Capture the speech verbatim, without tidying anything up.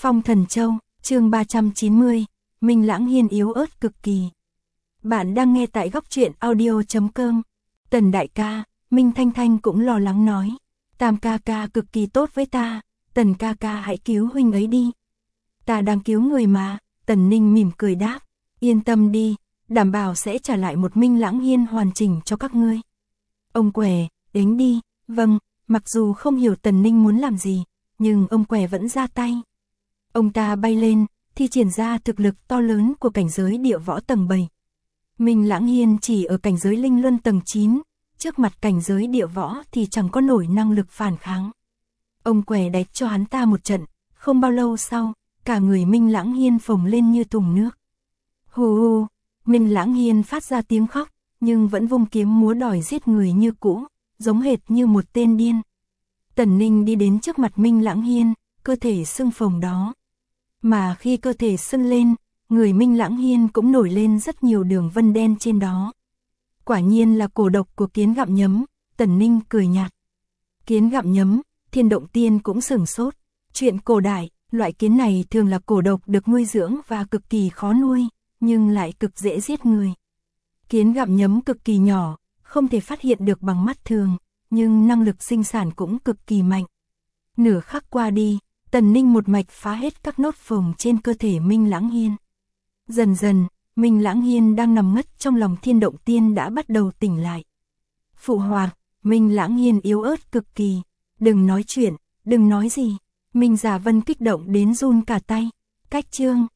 Phong Thần Châu, chương ba trăm chín mươi, Minh Lãng Hiên yếu ớt cực kỳ. Bạn đang nghe tại góc truyện audio chấm com. Tần đại ca, Minh Thanh Thanh cũng lo lắng nói. Tam ca ca cực kỳ tốt với ta, Tần ca ca hãy cứu huynh ấy đi. Ta đang cứu người mà, Tần Ninh mỉm cười đáp. Yên tâm đi, đảm bảo sẽ trả lại một Minh Lãng Hiên hoàn chỉnh cho các ngươi. Ông Què, đánh đi. Vâng, mặc dù không hiểu Tần Ninh muốn làm gì, nhưng ông Què vẫn ra tay. Ông ta bay lên, thi triển ra thực lực to lớn của cảnh giới địa võ tầng bảy. Minh Lãng Hiên chỉ ở cảnh giới linh luân tầng chín, trước mặt cảnh giới địa võ thì chẳng có nổi năng lực phản kháng. Ông Què đánh cho hắn ta một trận, không bao lâu sau, cả người Minh Lãng Hiên phồng lên như thùng nước. Hù hù, Minh Lãng Hiên phát ra tiếng khóc, nhưng vẫn vung kiếm múa đòi giết người như cũ, giống hệt như một tên điên. Tần Ninh đi đến trước mặt Minh Lãng Hiên, cơ thể sưng phồng đó. Mà khi cơ thể sưng lên, người Minh Lãng Hiên cũng nổi lên rất nhiều đường vân đen trên đó. Quả nhiên là cổ độc của kiến gặm nhấm, Tần Ninh cười nhạt. Kiến gặm nhấm, Thiên Động Tiên cũng sửng sốt. Chuyện cổ đại, loại kiến này thường là cổ độc được nuôi dưỡng và cực kỳ khó nuôi, nhưng lại cực dễ giết người. Kiến gặm nhấm cực kỳ nhỏ, không thể phát hiện được bằng mắt thường, nhưng năng lực sinh sản cũng cực kỳ mạnh. Nửa khắc qua đi, Tần Ninh một mạch phá hết các nốt phồng trên cơ thể Minh Lãng Hiên. Dần dần, Minh Lãng Hiên đang nằm ngất trong lòng Thiên Động Tiên đã bắt đầu tỉnh lại. Phụ hoàng, Minh Lãng Hiên yếu ớt cực kỳ. Đừng nói chuyện, đừng nói gì. Minh Giả Vân kích động đến run cả tay. Cách chương,